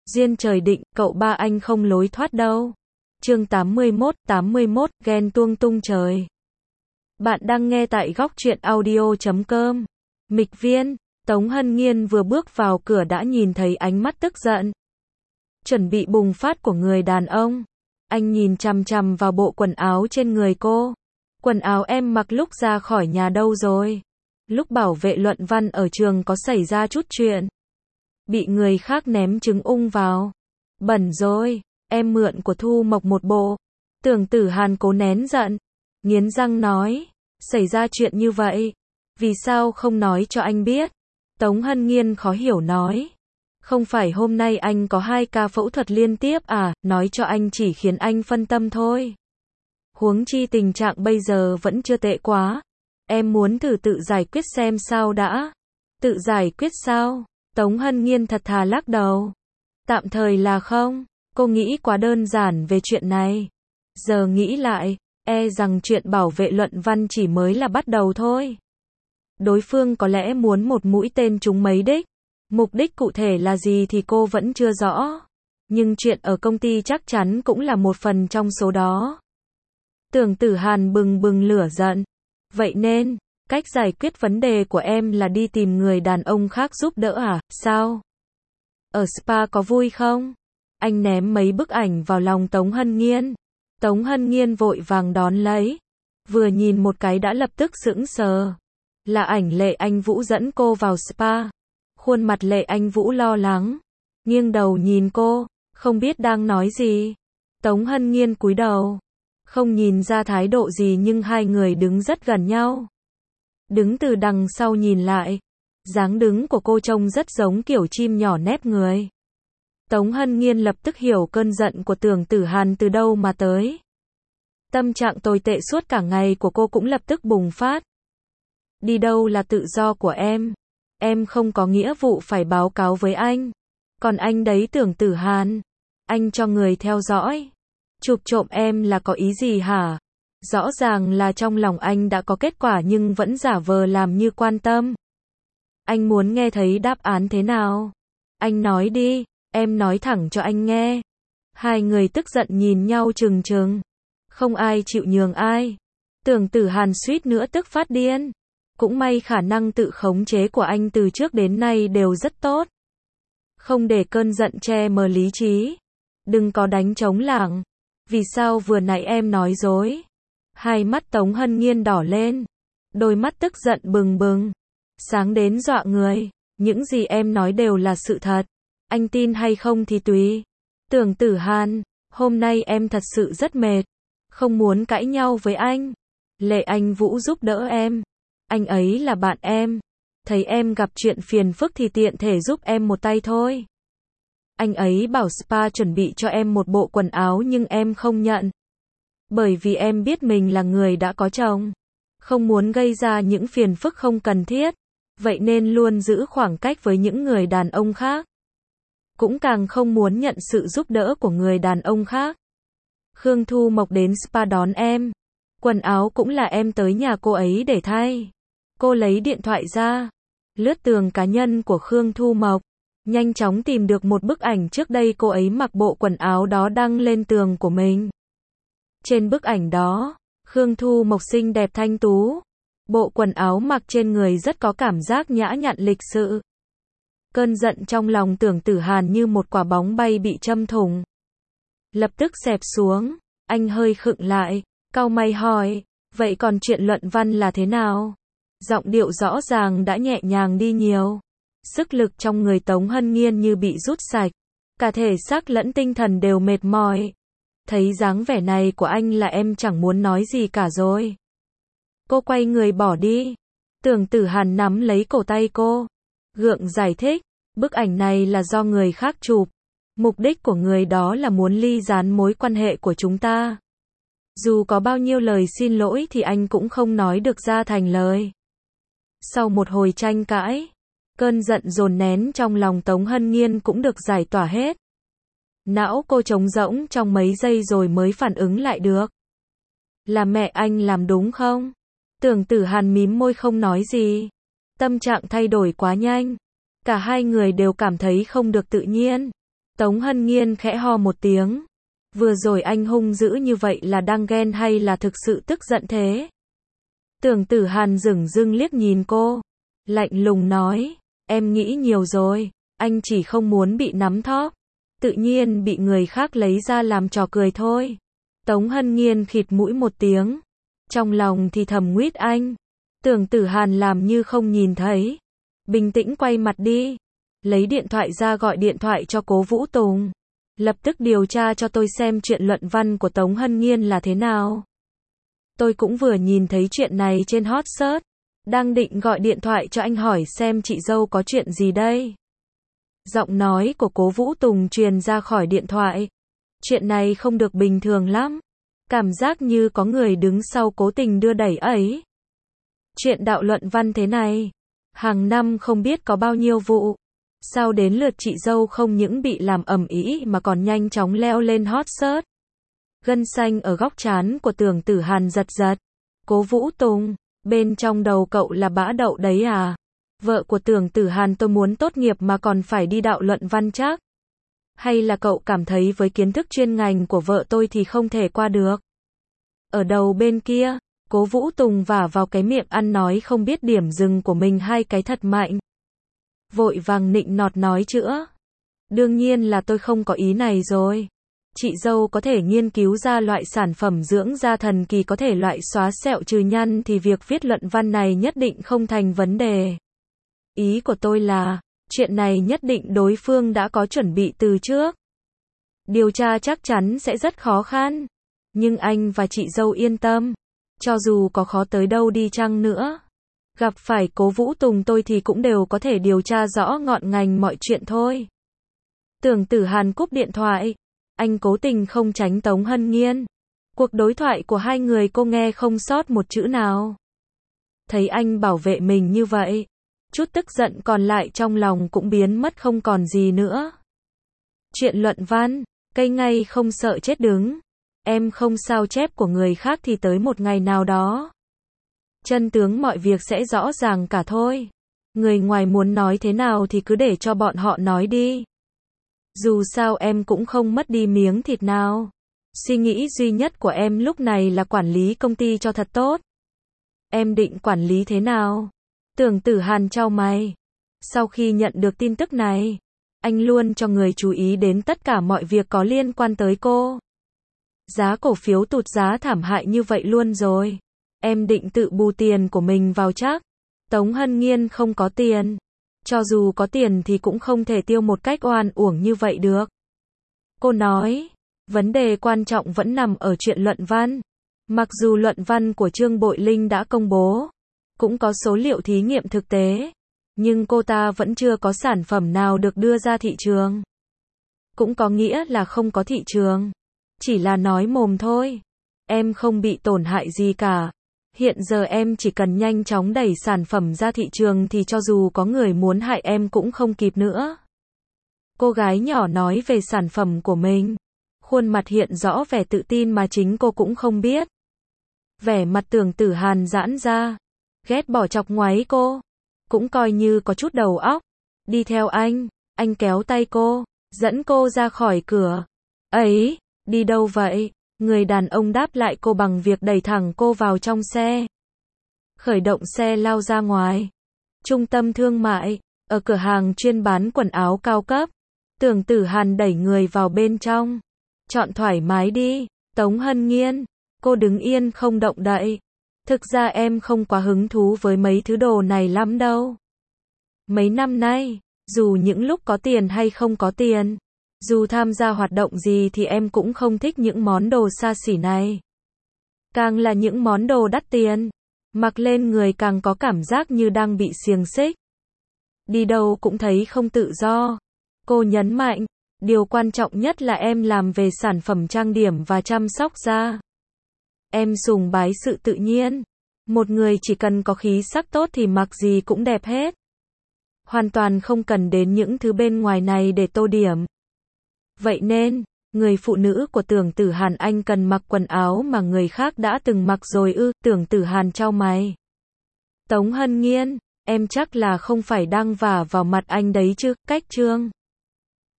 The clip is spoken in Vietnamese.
Duyên trời định, cậu ba anh không lối thoát đâu. Chương 81, ghen tuông tung trời. Bạn đang nghe tại góc truyện audio.com. Mịch viên, Tống Hân Nghiên vừa bước vào cửa đã nhìn thấy ánh mắt tức giận, chuẩn bị bùng phát của người đàn ông. Anh nhìn chằm chằm vào bộ quần áo trên người cô. Quần áo em mặc lúc ra khỏi nhà đâu rồi? Lúc bảo vệ luận văn ở trường có xảy ra chút chuyện, bị người khác ném trứng ung vào. Bẩn rồi, em mượn của Thu Mộc một bộ. Tưởng Tử Hàn cố nén giận, nghiến răng nói, xảy ra chuyện như vậy, vì sao không nói cho anh biết? Tống Hân Nghiên khó hiểu nói, không phải hôm nay anh có 2 ca phẫu thuật liên tiếp à, nói cho anh chỉ khiến anh phân tâm thôi. Huống chi tình trạng bây giờ vẫn chưa tệ quá. Em muốn thử tự giải quyết xem sao đã. Tự giải quyết sao? Tống Hân Nghiên thật thà lắc đầu. Tạm thời là không. Cô nghĩ quá đơn giản về chuyện này. Giờ nghĩ lại, e rằng chuyện bảo vệ luận văn chỉ mới là bắt đầu thôi. Đối phương có lẽ muốn một mũi tên trúng mấy đích. Mục đích cụ thể là gì thì cô vẫn chưa rõ. Nhưng chuyện ở công ty chắc chắn cũng là một phần trong số đó. Tưởng Tử Hàn bừng bừng lửa giận. Vậy nên, cách giải quyết vấn đề của em là đi tìm người đàn ông khác giúp đỡ à, sao? Ở spa có vui không? Anh ném mấy bức ảnh vào lòng Tống Hân Nghiên. Tống Hân Nghiên vội vàng đón lấy. Vừa nhìn một cái đã lập tức sững sờ. Là ảnh Lệ Anh Vũ dẫn cô vào spa. Khuôn mặt Lệ Anh Vũ lo lắng, nghiêng đầu nhìn cô, không biết đang nói gì. Tống Hân Nghiên cúi đầu, không nhìn ra thái độ gì nhưng hai người đứng rất gần nhau. Đứng từ đằng sau nhìn lại, dáng đứng của cô trông rất giống kiểu chim nhỏ nép người. Tống Hân Nghiên lập tức hiểu cơn giận của Tưởng Tử Hàn từ đâu mà tới. Tâm trạng tồi tệ suốt cả ngày của cô cũng lập tức bùng phát. Đi đâu là tự do của em không có nghĩa vụ phải báo cáo với anh. Còn anh đấy Tưởng Tử Hàn, anh cho người theo dõi, chụp trộm em là có ý gì hả? Rõ ràng là trong lòng anh đã có kết quả nhưng vẫn giả vờ làm như quan tâm. Anh muốn nghe thấy đáp án thế nào? Anh nói đi, em nói thẳng cho anh nghe. Hai người tức giận nhìn nhau trừng trừng, không ai chịu nhường ai. Tưởng Tử Hàn suýt nữa tức phát điên. Cũng may khả năng tự khống chế của anh từ trước đến nay đều rất tốt. Không để cơn giận che mờ lý trí. Đừng có đánh trống lảng. Vì sao vừa nãy em nói dối? Hai mắt Tống Hân Nghiên đỏ lên. Đôi mắt tức giận bừng bừng. Sáng đến dọa người. Những gì em nói đều là sự thật. Anh tin hay không thì tùy. Tưởng Tử Hàn, hôm nay em thật sự rất mệt. Không muốn cãi nhau với anh. Lệ Anh Vũ giúp đỡ em. Anh ấy là bạn em. Thấy em gặp chuyện phiền phức thì tiện thể giúp em một tay thôi. Anh ấy bảo spa chuẩn bị cho em một bộ quần áo nhưng em không nhận. Bởi vì em biết mình là người đã có chồng. Không muốn gây ra những phiền phức không cần thiết. Vậy nên luôn giữ khoảng cách với những người đàn ông khác. Cũng càng không muốn nhận sự giúp đỡ của người đàn ông khác. Khương Thu Mộc đến spa đón em. Quần áo cũng là em tới nhà cô ấy để thay. Cô lấy điện thoại ra, lướt tường cá nhân của Khương Thu Mộc, nhanh chóng tìm được một bức ảnh trước đây cô ấy mặc bộ quần áo đó đăng lên tường của mình. Trên bức ảnh đó, Khương Thu Mộc xinh đẹp thanh tú, bộ quần áo mặc trên người rất có cảm giác nhã nhặn lịch sự. Cơn giận trong lòng Tưởng Tử Hàn như một quả bóng bay bị châm thủng. Lập tức xẹp xuống, anh hơi khựng lại, cau mày hỏi, vậy còn chuyện luận văn là thế nào? Giọng điệu rõ ràng đã nhẹ nhàng đi nhiều. Sức lực trong người Tống Hân Nghiên như bị rút sạch. Cả thể xác lẫn tinh thần đều mệt mỏi. Thấy dáng vẻ này của anh là em chẳng muốn nói gì cả rồi. Cô quay người bỏ đi. Tưởng Tử Hàn nắm lấy cổ tay cô. Gượng giải thích. Bức ảnh này là do người khác chụp. Mục đích của người đó là muốn ly gián mối quan hệ của chúng ta. Dù có bao nhiêu lời xin lỗi thì anh cũng không nói được ra thành lời. Sau một hồi tranh cãi, cơn giận dồn nén trong lòng Tống Hân Nghiên cũng được giải tỏa hết. Não cô trống rỗng trong mấy giây rồi mới phản ứng lại được. Là mẹ anh làm đúng không? Tưởng Tử Hàn mím môi không nói gì. Tâm trạng thay đổi quá nhanh. Cả hai người đều cảm thấy không được tự nhiên. Tống Hân Nghiên khẽ ho một tiếng. Vừa rồi anh hung dữ như vậy là đang ghen hay là thực sự tức giận thế? Tưởng Tử Hàn dửng dưng liếc nhìn cô. Lạnh lùng nói, em nghĩ nhiều rồi, anh chỉ không muốn bị nắm thóp. Tự nhiên bị người khác lấy ra làm trò cười thôi. Tống Hân Nghiên khịt mũi một tiếng. Trong lòng thì thầm nguyết anh. Tưởng Tử Hàn làm như không nhìn thấy. Bình tĩnh quay mặt đi. Lấy điện thoại ra gọi điện thoại cho Cố Vũ Tùng. Lập tức điều tra cho tôi xem chuyện luận văn của Tống Hân Nghiên là thế nào. Tôi cũng vừa nhìn thấy chuyện này trên hot search. Đang định gọi điện thoại cho anh hỏi xem chị dâu có chuyện gì đây. Giọng nói của Cố Vũ Tùng truyền ra khỏi điện thoại. Chuyện này không được bình thường lắm. Cảm giác như có người đứng sau cố tình đưa đẩy ấy. Chuyện đạo luận văn thế này, hàng năm không biết có bao nhiêu vụ. Sao đến lượt chị dâu không những bị làm ầm ĩ mà còn nhanh chóng leo lên hot search. Gân xanh ở góc trán của Tưởng Tử Hàn giật giật. Cố Vũ Tùng, bên trong đầu cậu là bã đậu đấy à? Vợ của Tưởng Tử Hàn tôi muốn tốt nghiệp mà còn phải đi đạo luận văn chắc? Hay là cậu cảm thấy với kiến thức chuyên ngành của vợ tôi thì không thể qua được? Ở đầu bên kia, Cố Vũ Tùng vả vào cái miệng ăn nói không biết điểm dừng của mình hai cái thật mạnh. Vội vàng nịnh nọt nói chữa. Đương nhiên là tôi không có ý này rồi. Chị dâu có thể nghiên cứu ra loại sản phẩm dưỡng da thần kỳ có thể loại xóa sẹo trừ nhăn thì việc viết luận văn này nhất định không thành vấn đề. Ý của tôi là, chuyện này nhất định đối phương đã có chuẩn bị từ trước. Điều tra chắc chắn sẽ rất khó khăn. Nhưng anh và chị dâu yên tâm. Cho dù có khó tới đâu đi chăng nữa. Gặp phải Cố Vũ Tùng tôi thì cũng đều có thể điều tra rõ ngọn ngành mọi chuyện thôi. Tưởng Tử Hàn cúp điện thoại. Anh cố tình không tránh Tống Hân Nghiên. Cuộc đối thoại của hai người cô nghe không sót một chữ nào. Thấy anh bảo vệ mình như vậy. Chút tức giận còn lại trong lòng cũng biến mất không còn gì nữa. Chuyện luận văn, cây ngay không sợ chết đứng. Em không sao chép của người khác thì tới một ngày nào đó. Chân tướng mọi việc sẽ rõ ràng cả thôi. Người ngoài muốn nói thế nào thì cứ để cho bọn họ nói đi. Dù sao em cũng không mất đi miếng thịt nào. Suy nghĩ duy nhất của em lúc này là quản lý công ty cho thật tốt. Em định quản lý thế nào? Tưởng Tử Hàn chau mày. Sau khi nhận được tin tức này, anh luôn cho người chú ý đến tất cả mọi việc có liên quan tới cô. Giá cổ phiếu tụt giá thảm hại như vậy luôn rồi. Em định tự bù tiền của mình vào chắc. Tống Hân Nghiên không có tiền. Cho dù có tiền thì cũng không thể tiêu một cách oan uổng như vậy được. Cô nói, vấn đề quan trọng vẫn nằm ở chuyện luận văn. Mặc dù luận văn của Trương Bội Linh đã công bố, cũng có số liệu thí nghiệm thực tế, nhưng cô ta vẫn chưa có sản phẩm nào được đưa ra thị trường. Cũng có nghĩa là không có thị trường. Chỉ là nói mồm thôi. Em không bị tổn hại gì cả. Hiện giờ em chỉ cần nhanh chóng đẩy sản phẩm ra thị trường thì cho dù có người muốn hại em cũng không kịp nữa. Cô gái nhỏ nói về sản phẩm của mình. Khuôn mặt hiện rõ vẻ tự tin mà chính cô cũng không biết. Vẻ mặt Tưởng Tử Hàn giãn ra. Ghét bỏ chọc ngoáy cô. Cũng coi như có chút đầu óc. Đi theo anh kéo tay cô, dẫn cô ra khỏi cửa. Ấy, đi đâu vậy? Người đàn ông đáp lại cô bằng việc đẩy thẳng cô vào trong xe. Khởi động xe lao ra ngoài. Trung tâm thương mại, ở cửa hàng chuyên bán quần áo cao cấp. Tưởng Tử Hàn đẩy người vào bên trong. Chọn thoải mái đi, Tống Hân Nghiên. Cô đứng yên không động đậy. Thực ra em không quá hứng thú với mấy thứ đồ này lắm đâu. Mấy năm nay, dù những lúc có tiền hay không có tiền, dù tham gia hoạt động gì thì em cũng không thích những món đồ xa xỉ này. Càng là những món đồ đắt tiền, mặc lên người càng có cảm giác như đang bị xiềng xích. Đi đâu cũng thấy không tự do. Cô nhấn mạnh, điều quan trọng nhất là em làm về sản phẩm trang điểm và chăm sóc da. Em sùng bái sự tự nhiên. Một người chỉ cần có khí sắc tốt thì mặc gì cũng đẹp hết. Hoàn toàn không cần đến những thứ bên ngoài này để tô điểm. Vậy nên, người phụ nữ của Tưởng Tử Hàn anh cần mặc quần áo mà người khác đã từng mặc rồi ư? Tưởng Tử Hàn chau mày. Tống Hân Nghiên, em chắc là không phải đang vả vào mặt anh đấy chứ? Cách Trương